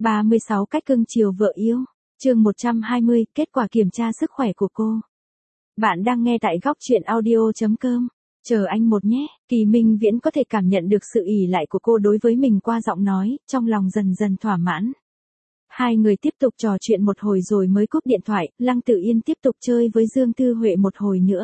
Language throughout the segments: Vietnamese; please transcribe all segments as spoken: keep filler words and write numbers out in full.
ba mươi sáu cách cưng chiều vợ yêu. Chương một trăm hai mươi, kết quả kiểm tra sức khỏe của cô. Bạn đang nghe tại góc truyện audio chấm com. Chờ anh một nhé. Kỳ Minh Viễn có thể cảm nhận được sự ỷ lại của cô đối với mình qua giọng nói, trong lòng dần dần thỏa mãn. Hai người tiếp tục trò chuyện một hồi rồi mới cúp điện thoại, Lăng Tử Yên tiếp tục chơi với Dương Thư Huệ một hồi nữa.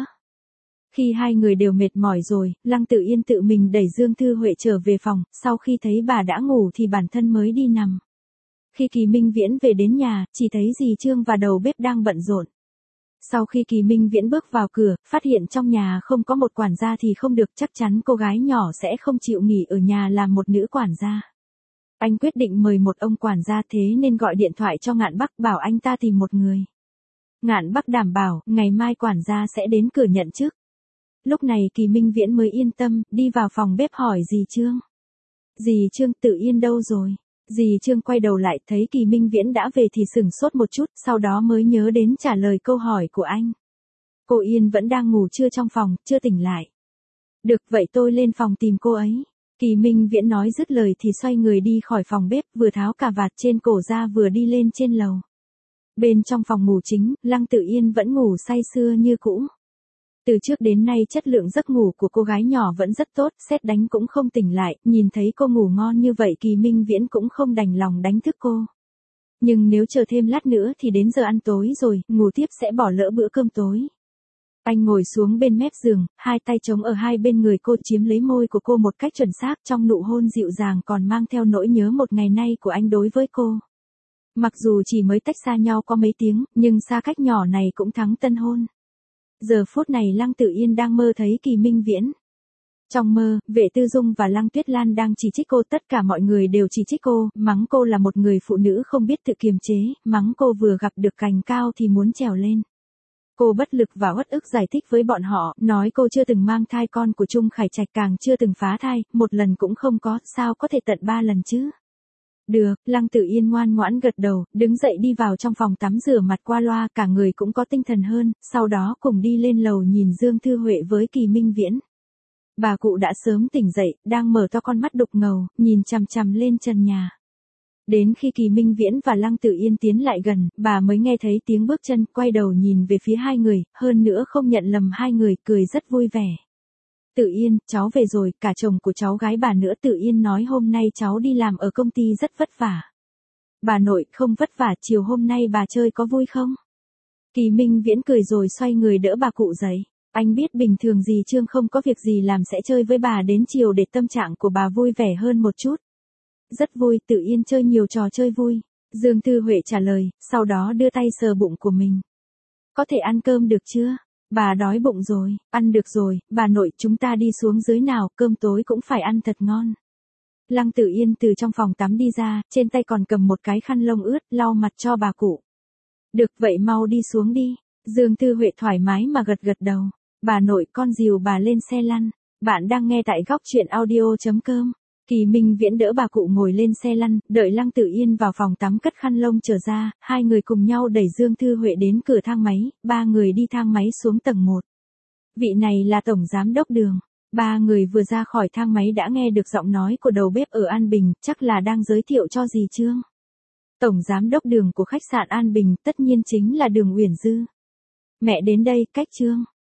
Khi hai người đều mệt mỏi rồi, Lăng Tử Yên tự mình đẩy Dương Thư Huệ trở về phòng, sau khi thấy bà đã ngủ thì bản thân mới đi nằm. Khi Kỳ Minh Viễn về đến nhà, chỉ thấy dì Trương và đầu bếp đang bận rộn. Sau khi Kỳ Minh Viễn bước vào cửa, phát hiện trong nhà không có một quản gia thì không được, chắc chắn cô gái nhỏ sẽ không chịu nghỉ ở nhà làm một nữ quản gia. Anh quyết định mời một ông quản gia, thế nên gọi điện thoại cho Ngạn Bắc bảo anh ta tìm một người. Ngạn Bắc đảm bảo, ngày mai quản gia sẽ đến cửa nhận chức. Lúc này Kỳ Minh Viễn mới yên tâm, đi vào phòng bếp hỏi dì Trương. Dì Trương, Tử Yên đâu rồi? Dì Trương quay đầu lại thấy Kỳ Minh Viễn đã về thì sửng sốt một chút, sau đó mới nhớ đến trả lời câu hỏi của anh. Cô Yên vẫn đang ngủ trưa trong phòng, chưa tỉnh lại. Được, vậy tôi lên phòng tìm cô ấy. Kỳ Minh Viễn nói dứt lời thì xoay người đi khỏi phòng bếp, vừa tháo cà vạt trên cổ ra vừa đi lên trên lầu. Bên trong phòng ngủ chính, Lăng Tử Yên vẫn ngủ say sưa như cũ. Từ trước đến nay chất lượng giấc ngủ của cô gái nhỏ vẫn rất tốt, sét đánh cũng không tỉnh lại, nhìn thấy cô ngủ ngon như vậy Kỳ Minh Viễn cũng không đành lòng đánh thức cô. Nhưng nếu chờ thêm lát nữa thì đến giờ ăn tối rồi, ngủ tiếp sẽ bỏ lỡ bữa cơm tối. Anh ngồi xuống bên mép giường, hai tay chống ở hai bên người cô, chiếm lấy môi của cô một cách chuẩn xác, trong nụ hôn dịu dàng còn mang theo nỗi nhớ một ngày nay của anh đối với cô. Mặc dù chỉ mới tách xa nhau có mấy tiếng, nhưng xa cách nhỏ này cũng thắng tân hôn. Giờ phút này Lăng Tử Yên đang mơ thấy Kỳ Minh Viễn. Trong mơ, Vệ Tư Dung và Lăng Tuyết Lan đang chỉ trích cô, tất cả mọi người đều chỉ trích cô, mắng cô là một người phụ nữ không biết tự kiềm chế, mắng cô vừa gặp được cành cao thì muốn trèo lên. Cô bất lực và uất ức giải thích với bọn họ, nói cô chưa từng mang thai con của Trung Khải Trạch, càng chưa từng phá thai, một lần cũng không có, sao có thể tận ba lần chứ? Được, Lăng Tử Yên ngoan ngoãn gật đầu, đứng dậy đi vào trong phòng tắm rửa mặt qua loa, cả người cũng có tinh thần hơn, sau đó cùng đi lên lầu nhìn Dương Thư Huệ với Kỳ Minh Viễn. Bà cụ đã sớm tỉnh dậy, đang mở to con mắt đục ngầu, nhìn chằm chằm lên trần nhà. Đến khi Kỳ Minh Viễn và Lăng Tử Yên tiến lại gần, bà mới nghe thấy tiếng bước chân, quay đầu nhìn về phía hai người, hơn nữa không nhận lầm hai người, cười rất vui vẻ. Tử Yên, cháu về rồi, cả chồng của cháu gái bà nữa. Tử Yên nói hôm nay cháu đi làm ở công ty rất vất vả. Bà nội, không vất vả, chiều hôm nay bà chơi có vui không? Kỳ Minh Viễn cười rồi xoay người đỡ bà cụ dậy. Anh biết bình thường dì Trương không có việc gì làm sẽ chơi với bà đến chiều để tâm trạng của bà vui vẻ hơn một chút. Rất vui, Tử Yên chơi nhiều trò chơi vui. Dương Thư Huệ trả lời, sau đó đưa tay sờ bụng của mình. Có thể ăn cơm được chưa? Bà đói bụng rồi, ăn được rồi, bà nội, chúng ta đi xuống dưới nào, cơm tối cũng phải ăn thật ngon. Lăng Tử Yên từ trong phòng tắm đi ra, trên tay còn cầm một cái khăn lông ướt, lau mặt cho bà cụ. Được, vậy mau đi xuống đi. Dương Thư Huệ thoải mái mà gật gật đầu. Bà nội, con dìu bà lên xe lăn. Bạn đang nghe tại góc truyện audio chấm com. Kỳ Minh Viễn đỡ bà cụ ngồi lên xe lăn, đợi Lăng Tử Yên vào phòng tắm cất khăn lông trở ra, hai người cùng nhau đẩy Dương Thư Huệ đến cửa thang máy, ba người đi thang máy xuống tầng một. Vị này là Tổng Giám Đốc Đường. Ba người vừa ra khỏi thang máy đã nghe được giọng nói của đầu bếp ở An Bình, chắc là đang giới thiệu cho dì Trương. Tổng Giám Đốc Đường của khách sạn An Bình tất nhiên chính là Đường Uyển Dư. Mẹ đến đây, cách Trương.